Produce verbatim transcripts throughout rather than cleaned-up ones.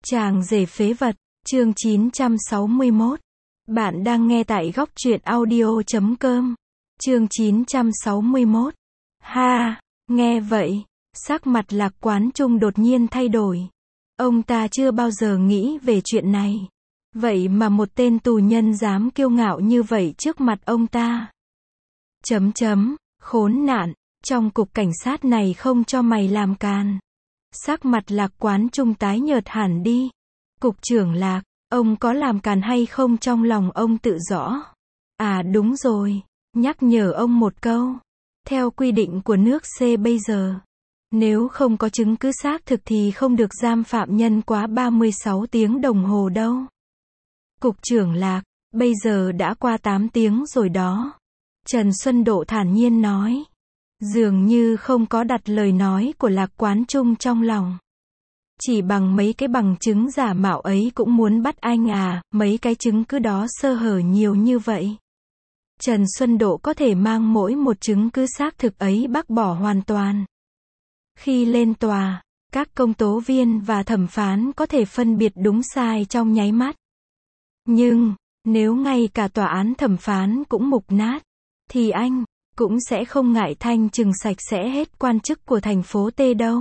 Chàng rể phế vật, chương chín trăm sáu mươi mốt. Bạn đang nghe tại góc truyện audio chấm com. Chương chín trăm sáu mươi mốt. Ha, nghe vậy, sắc mặt Lạc Quán Trung đột nhiên thay đổi. Ông ta chưa bao giờ nghĩ về chuyện này. Vậy mà một tên tù nhân dám kiêu ngạo như vậy trước mặt ông ta. Chấm chấm, khốn nạn, trong cục cảnh sát này không cho mày làm càn. Sắc mặt Lạc Quán Trung tái nhợt hẳn đi. Cục trưởng Lạc, ông có làm càn hay không trong lòng ông tự rõ. À đúng rồi, nhắc nhở ông một câu. Theo quy định của nước C bây giờ, nếu không có chứng cứ xác thực thì không được giam phạm nhân quá ba mươi sáu tiếng đồng hồ đâu. Cục trưởng Lạc, bây giờ đã qua tám tiếng rồi đó. Trần Xuân Độ thản nhiên nói. Dường như không có đặt lời nói của Lạc Quán Trung trong lòng. Chỉ bằng mấy cái bằng chứng giả mạo ấy cũng muốn bắt anh à, mấy cái chứng cứ đó sơ hở nhiều như vậy. Trần Xuân Độ có thể mang mỗi một chứng cứ xác thực ấy bác bỏ hoàn toàn. Khi lên tòa, các công tố viên và thẩm phán có thể phân biệt đúng sai trong nháy mắt. Nhưng, nếu ngay cả tòa án thẩm phán cũng mục nát, thì anh cũng sẽ không ngại thanh trừng sạch sẽ hết quan chức của thành phố T đâu.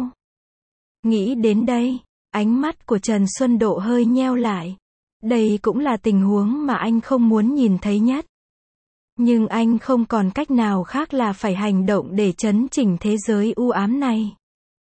Nghĩ đến đây, ánh mắt của Trần Xuân Độ hơi nheo lại. Đây cũng là tình huống mà anh không muốn nhìn thấy nhất. Nhưng anh không còn cách nào khác là phải hành động để chấn chỉnh thế giới u ám này.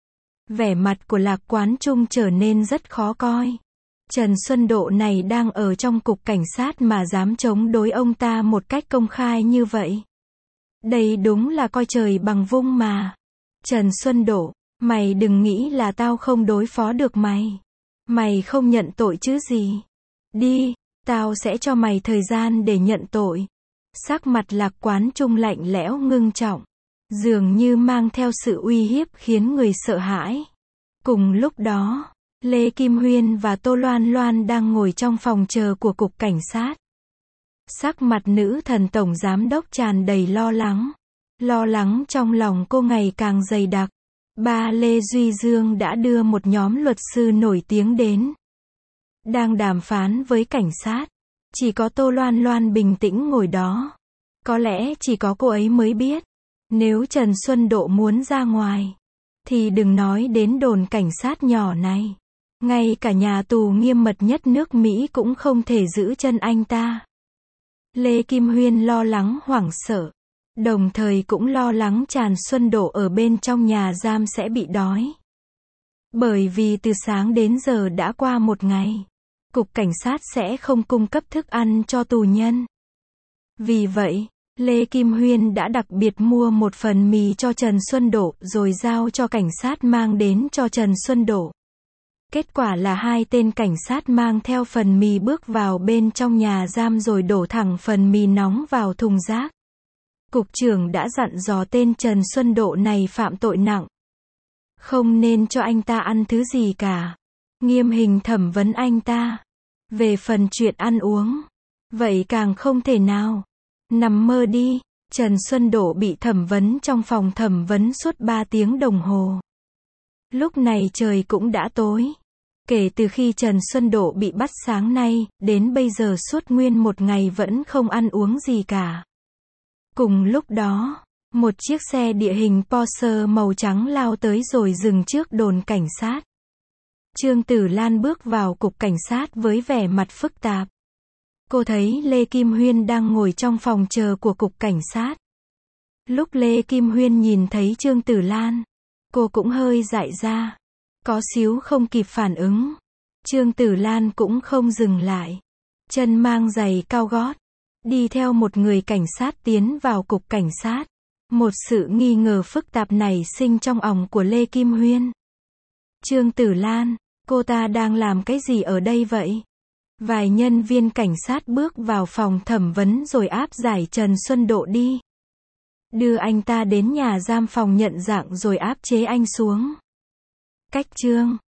Vẻ mặt của Lạc Quán Trung trở nên rất khó coi. Trần Xuân Độ này đang ở trong cục cảnh sát mà dám chống đối ông ta một cách công khai như vậy. Đây đúng là coi trời bằng vung mà. Trần Xuân Độ, mày đừng nghĩ là tao không đối phó được mày. Mày không nhận tội chứ gì. Đi, tao sẽ cho mày thời gian để nhận tội. Sắc mặt Lạc Quán Trung lạnh lẽo ngưng trọng, dường như mang theo sự uy hiếp khiến người sợ hãi. Cùng lúc đó, Lê Kim Huyên và Tô Loan Loan đang ngồi trong phòng chờ của cục cảnh sát. Sắc mặt nữ thần tổng giám đốc tràn đầy lo lắng. Lo lắng trong lòng cô ngày càng dày đặc. Ba Lê Duy Dương đã đưa một nhóm luật sư nổi tiếng đến. Đang đàm phán với cảnh sát. Chỉ có Tô Loan Loan bình tĩnh ngồi đó. Có lẽ chỉ có cô ấy mới biết. Nếu Trần Xuân Độ muốn ra ngoài, thì đừng nói đến đồn cảnh sát nhỏ này. Ngay cả nhà tù nghiêm mật nhất nước Mỹ cũng không thể giữ chân anh ta. Lê Kim Huyên lo lắng hoảng sợ. Đồng thời cũng lo lắng Trần Xuân Độ ở bên trong nhà giam sẽ bị đói. Bởi vì từ sáng đến giờ đã qua một ngày. Cục cảnh sát sẽ không cung cấp thức ăn cho tù nhân. Vì vậy, Lê Kim Huyên đã đặc biệt mua một phần mì cho Trần Xuân Độ rồi giao cho cảnh sát mang đến cho Trần Xuân Độ. Kết quả là hai tên cảnh sát mang theo phần mì bước vào bên trong nhà giam rồi đổ thẳng phần mì nóng vào thùng rác. Cục trưởng đã dặn dò tên Trần Xuân Độ này phạm tội nặng. Không nên cho anh ta ăn thứ gì cả. Nghiêm hình thẩm vấn anh ta. Về phần chuyện ăn uống, vậy càng không thể nào. Nằm mơ đi, Trần Xuân Độ bị thẩm vấn trong phòng thẩm vấn suốt ba tiếng đồng hồ. Lúc này trời cũng đã tối. Kể từ khi Trần Xuân Độ bị bắt sáng nay, đến bây giờ suốt nguyên một ngày vẫn không ăn uống gì cả. Cùng lúc đó, một chiếc xe địa hình Porsche màu trắng lao tới rồi dừng trước đồn cảnh sát. Trương Tử Lan bước vào cục cảnh sát với vẻ mặt phức tạp. Cô thấy Lê Kim Huyên đang ngồi trong phòng chờ của cục cảnh sát. Lúc Lê Kim Huyên nhìn thấy Trương Tử Lan, cô cũng hơi dại ra. Có xíu không kịp phản ứng. Trương Tử Lan cũng không dừng lại. Chân mang giày cao gót. Đi theo một người cảnh sát tiến vào cục cảnh sát. Một sự nghi ngờ phức tạp nảy sinh trong òng của Lê Kim Huyên. Trương Tử Lan, cô ta đang làm cái gì ở đây vậy? Vài nhân viên cảnh sát bước vào phòng thẩm vấn rồi áp giải Trần Xuân Độ đi. Đưa anh ta đến nhà giam phòng nhận dạng rồi áp chế anh xuống. Cách chương